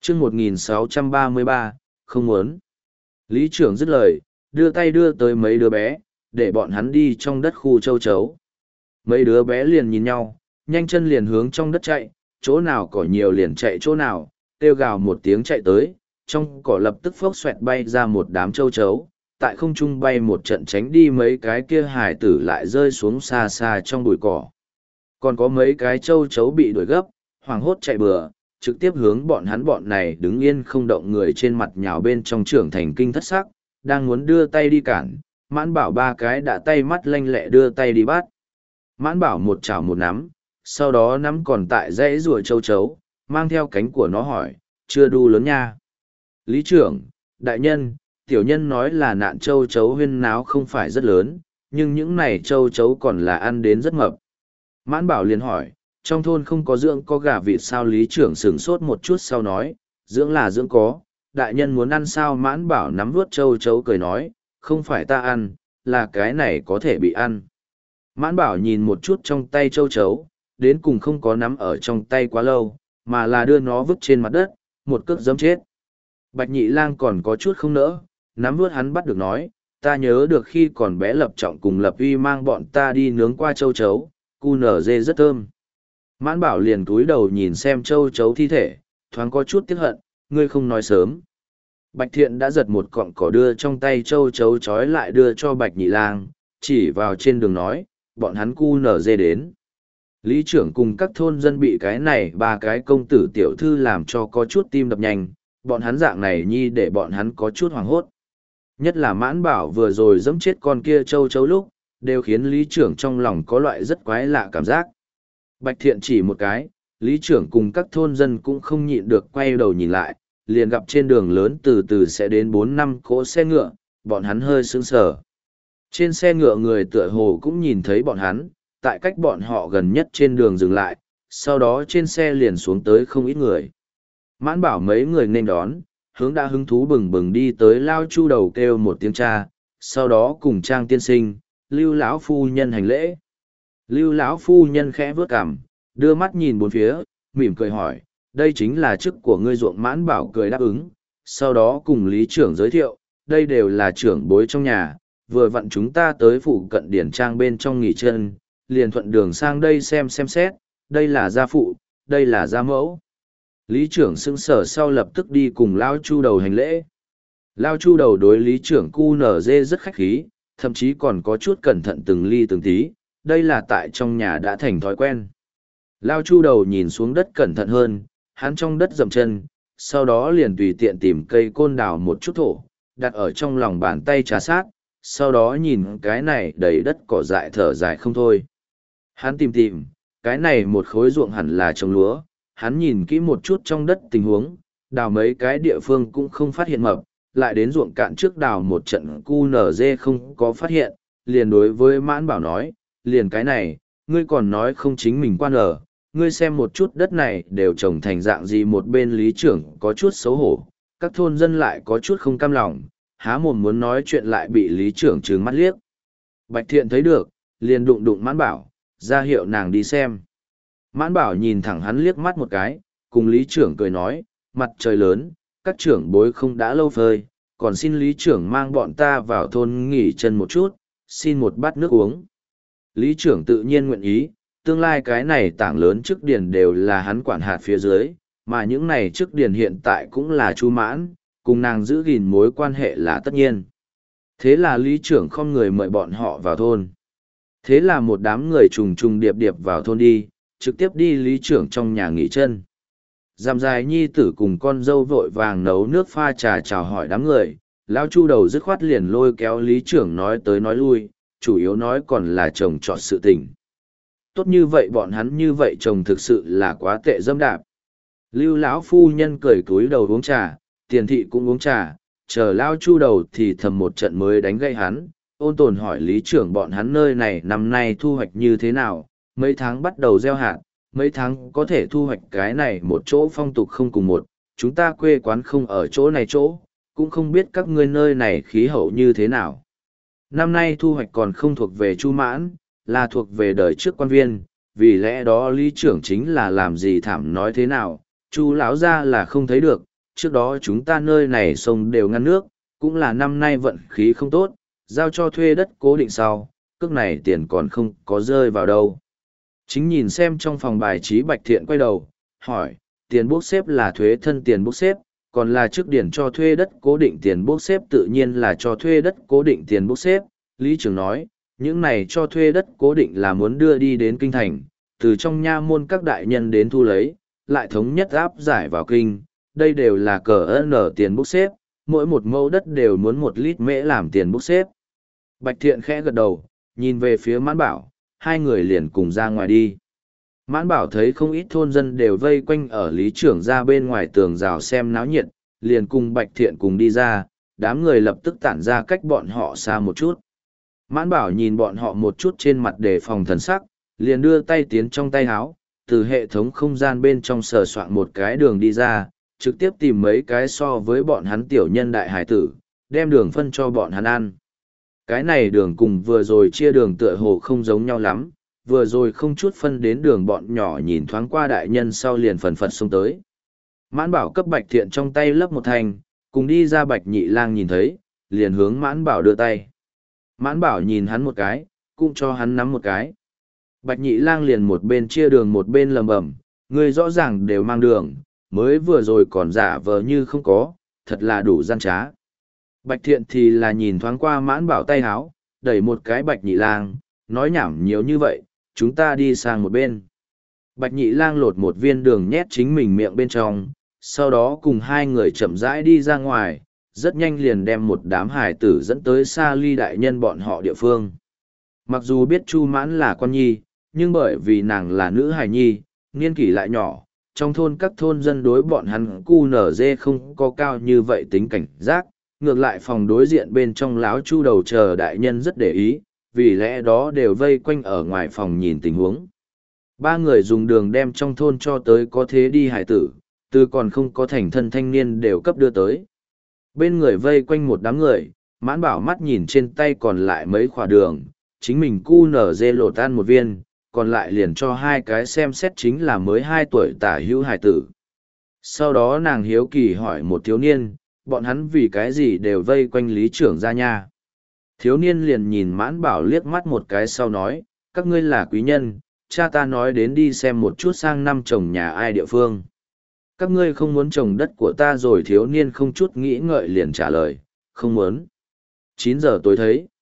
chương 1633, không muốn. Lý trưởng dứt lời, đưa tay đưa tới mấy đứa bé, để bọn hắn đi trong đất khu châu chấu. Mấy đứa bé liền nhìn nhau, nhanh chân liền hướng trong đất chạy, chỗ nào cỏ nhiều liền chạy chỗ nào, kêu gào một tiếng chạy tới, trong cỏ lập tức phốc xoẹt bay ra một đám châu chấu, tại không trung bay một trận tránh đi mấy cái kia hải tử lại rơi xuống xa xa trong bụi cỏ. Còn có mấy cái châu chấu bị đuổi gấp, hoảng hốt chạy bừa, trực tiếp hướng bọn này đứng yên không động người trên mặt nhào bên trong trưởng thành kinh thất sắc, đang muốn đưa tay đi cản, Mãn Bảo ba cái đã tay mắt lanh lẹ đưa tay đi bắt. Mãn Bảo một chảo một nắm, sau đó nắm còn tại dãy rùa châu chấu, mang theo cánh của nó hỏi, chưa đu lớn nha. Lý trưởng, đại nhân, tiểu nhân nói là nạn châu chấu huyên náo không phải rất lớn, nhưng những này châu chấu còn là ăn đến rất mập. Mãn Bảo liền hỏi, trong thôn không có dưỡng có gà vịt sao? Lý trưởng sửng sốt một chút sau nói, dưỡng là dưỡng có, đại nhân muốn ăn sao? Mãn Bảo nắm vuốt châu chấu cười nói, không phải ta ăn, là cái này có thể bị ăn. Mãn Bảo nhìn một chút trong tay châu chấu, đến cùng không có nắm ở trong tay quá lâu, mà là đưa nó vứt trên mặt đất, một cước giẫm chết. Bạch Nhị Lang còn có chút không nỡ, nắm vuốt hắn bắt được nói, ta nhớ được khi còn bé Lập Trọng cùng Lập Uy mang bọn ta đi nướng qua châu chấu, cu nở dê rất thơm. Mãn Bảo liền cúi đầu nhìn xem châu chấu thi thể, thoáng có chút tiếc hận, ngươi không nói sớm. Bạch Thiện đã giật một cọng cỏ đưa trong tay châu chấu trói lại đưa cho Bạch Nhị Lang, chỉ vào trên đường nói, bọn hắn cu nở dê đến. Lý trưởng cùng các thôn dân bị cái này ba cái công tử tiểu thư làm cho có chút tim đập nhanh, bọn hắn dạng này nhi để bọn hắn có chút hoảng hốt. Nhất là Mãn Bảo vừa rồi giẫm chết con kia châu chấu lúc, đều khiến lý trưởng trong lòng có loại rất quái lạ cảm giác. Bạch Thiện chỉ một cái, lý trưởng cùng các thôn dân cũng không nhịn được quay đầu nhìn lại, liền gặp trên đường lớn từ từ sẽ đến 4-5 cỗ xe ngựa, bọn hắn hơi sững sờ. Trên xe ngựa người tựa hồ cũng nhìn thấy bọn hắn, tại cách bọn họ gần nhất trên đường dừng lại, sau đó trên xe liền xuống tới không ít người. Mãn Bảo mấy người nên đón, hướng đã hứng thú bừng bừng đi tới Lao Chu đầu kêu một tiếng cha, sau đó cùng Trang tiên sinh, Lưu lão phu nhân hành lễ. Lưu lão phu nhân khẽ vớt cằm, đưa mắt nhìn bốn phía, mỉm cười hỏi, đây chính là chức của ngươi ruộng. Mãn Bảo cười đáp ứng, sau đó cùng lý trưởng giới thiệu, đây đều là trưởng bối trong nhà, vừa vặn chúng ta tới phụ cận điển trang bên trong nghỉ chân, liền thuận đường sang đây xem xét, đây là gia phụ, đây là gia mẫu. Lý trưởng sững sờ sau lập tức đi cùng Lao Chu đầu hành lễ. Lao Chu đầu đối lý trưởng cu nở dê rất khách khí, thậm chí còn có chút cẩn thận từng ly từng tí, đây là tại trong nhà đã thành thói quen. Lao Chu đầu nhìn xuống đất cẩn thận hơn, hắn trong đất dầm chân, sau đó liền tùy tiện tìm cây côn đào một chút thổ, đặt ở trong lòng bàn tay trà sát, sau đó nhìn cái này đầy đất cỏ dại thở dài không thôi. Hắn tìm, cái này một khối ruộng hẳn là trồng lúa, hắn nhìn kỹ một chút trong đất tình huống, đào mấy cái địa phương cũng không phát hiện mập, lại đến ruộng cạn trước đào một trận cu nở dê không có phát hiện, liền đối với Mãn Bảo nói, liền cái này, ngươi còn nói không chính mình quan ở, ngươi xem một chút đất này đều trồng thành dạng gì. Một bên lý trưởng có chút xấu hổ, các thôn dân lại có chút không cam lòng, há mồm muốn nói chuyện lại bị lý trưởng trừng mắt liếc. Bạch Thiện thấy được, liền đụng Mãn Bảo, ra hiệu nàng đi xem. Mãn Bảo nhìn thẳng hắn liếc mắt một cái, cùng lý trưởng cười nói, mặt trời lớn, các trưởng bối không đã lâu phơi, còn xin lý trưởng mang bọn ta vào thôn nghỉ chân một chút, xin một bát nước uống. Lý trưởng tự nhiên nguyện ý, tương lai cái này tảng lớn chức điền đều là hắn quản hạt phía dưới, mà những này chức điền hiện tại cũng là Chu Mãn, cùng nàng giữ gìn mối quan hệ là tất nhiên. Thế là lý trưởng không người mời bọn họ vào thôn. Thế là một đám người trùng trùng điệp điệp vào thôn đi, trực tiếp đi lý trưởng trong nhà nghỉ chân. Dằm dài nhi tử cùng con dâu vội vàng nấu nước pha trà chào hỏi đám người, Lão Chu đầu dứt khoát liền lôi kéo lý trưởng nói tới nói lui, chủ yếu nói còn là chồng chọn sự tình. Tốt như vậy bọn hắn như vậy chồng thực sự là quá tệ dâm đạp. Lưu lão phu nhân cười cúi đầu uống trà, tiền thị cũng uống trà, chờ Lão Chu đầu thì thầm một trận mới đánh gây hắn, ôn tồn hỏi lý trưởng bọn hắn nơi này năm nay thu hoạch như thế nào, mấy tháng bắt đầu gieo hạt, mấy tháng có thể thu hoạch cái này. Một chỗ phong tục không cùng một, chúng ta quê quán không ở chỗ này chỗ, cũng không biết các ngươi nơi này khí hậu như thế nào. Năm nay thu hoạch còn không thuộc về Chu Mãn, là thuộc về đời trước quan viên, vì lẽ đó lý trưởng chính là làm gì thảm nói thế nào, Chu lão gia là không thấy được, trước đó chúng ta nơi này sông đều ngăn nước, cũng là năm nay vận khí không tốt, giao cho thuê đất cố định sau, cước này tiền còn không có rơi vào đâu. Chính nhìn xem trong phòng bài trí Bạch Thiện quay đầu, hỏi, tiền bốc xếp là thuế thân tiền bốc xếp, còn là trước điển cho thuê đất cố định tiền bốc xếp tự nhiên là cho thuê đất cố định tiền bốc xếp. Lý trưởng nói, những này cho thuê đất cố định là muốn đưa đi đến kinh thành, từ trong nha môn các đại nhân đến thu lấy, lại thống nhất áp giải vào kinh, đây đều là cờ nở tiền bốc xếp, mỗi một mẫu đất đều muốn 1 lít mễ làm tiền bốc xếp. Bạch Thiện khẽ gật đầu, nhìn về phía Mãn Bảo, hai người liền cùng ra ngoài đi. Mãn Bảo thấy không ít thôn dân đều vây quanh ở lý trưởng ra bên ngoài tường rào xem náo nhiệt, liền cùng Bạch Thiện cùng đi ra, đám người lập tức tản ra cách bọn họ xa một chút. Mãn Bảo nhìn bọn họ một chút trên mặt đề phòng thần sắc, liền đưa tay tiến trong tay áo, từ hệ thống không gian bên trong sờ soạn một cái đường đi ra, trực tiếp tìm mấy cái so với bọn hắn tiểu nhân đại hải tử, đem đường phân cho bọn hắn ăn. Cái này đường cùng vừa rồi chia đường tựa hồ không giống nhau lắm, vừa rồi không chút phân đến đường bọn nhỏ nhìn thoáng qua đại nhân sau liền phần phật xông tới. Mãn Bảo cấp Bạch Thiện trong tay lấp một thành, cùng đi ra Bạch Nhị Lang nhìn thấy, liền hướng Mãn Bảo đưa tay. Mãn Bảo nhìn hắn một cái, cũng cho hắn nắm một cái. Bạch Nhị Lang liền một bên chia đường một bên lầm bầm, người rõ ràng đều mang đường, mới vừa rồi còn giả vờ như không có, thật là đủ gian trá. Bạch Thiện thì là nhìn thoáng qua Mãn Bảo tay háo, đẩy một cái Bạch Nhị Lang, nói nhảm nhiều như vậy, chúng ta đi sang một bên. Bạch Nhị Lang lột một viên đường nhét chính mình miệng bên trong, sau đó cùng hai người chậm rãi đi ra ngoài, rất nhanh liền đem một đám hải tử dẫn tới xa ly đại nhân bọn họ địa phương. Mặc dù biết Chu Mãn là con nhi, nhưng bởi vì nàng là nữ hài nhi, niên kỷ lại nhỏ, trong thôn các thôn dân đối bọn hắn cu nở dê không có cao như vậy tính cảnh giác, ngược lại phòng đối diện bên trong láo Chu đầu chờ đại nhân rất để ý, vì lẽ đó đều vây quanh ở ngoài phòng nhìn tình huống. Ba người dùng đường đem trong thôn cho tới có thế đi hải tử, từ còn không có thành thân thanh niên đều cấp đưa tới. Bên người vây quanh một đám người, Mãn Bảo mắt nhìn trên tay còn lại mấy khỏa đường, chính mình cu nở dê lột tan một viên, còn lại liền cho hai cái xem xét chính là mới 2 tuổi tả hữu hải tử. Sau đó nàng hiếu kỳ hỏi một thiếu niên, bọn hắn vì cái gì đều vây quanh lý trưởng ra nha. Thiếu niên liền nhìn Mãn Bảo liếc mắt một cái sau nói, các ngươi là quý nhân, cha ta nói đến đi xem một chút sang năm trồng nhà ai địa phương. Các ngươi không muốn trồng đất của ta rồi thiếu niên không chút nghĩ ngợi liền trả lời, không muốn. 9 giờ tối thấy.